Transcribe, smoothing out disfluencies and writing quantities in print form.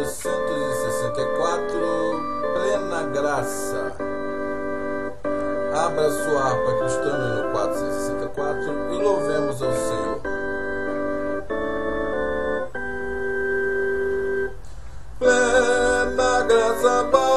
464, Plena Graça. Abra sua harpa cristã no 464 e louvemos ao Senhor. Plena graça,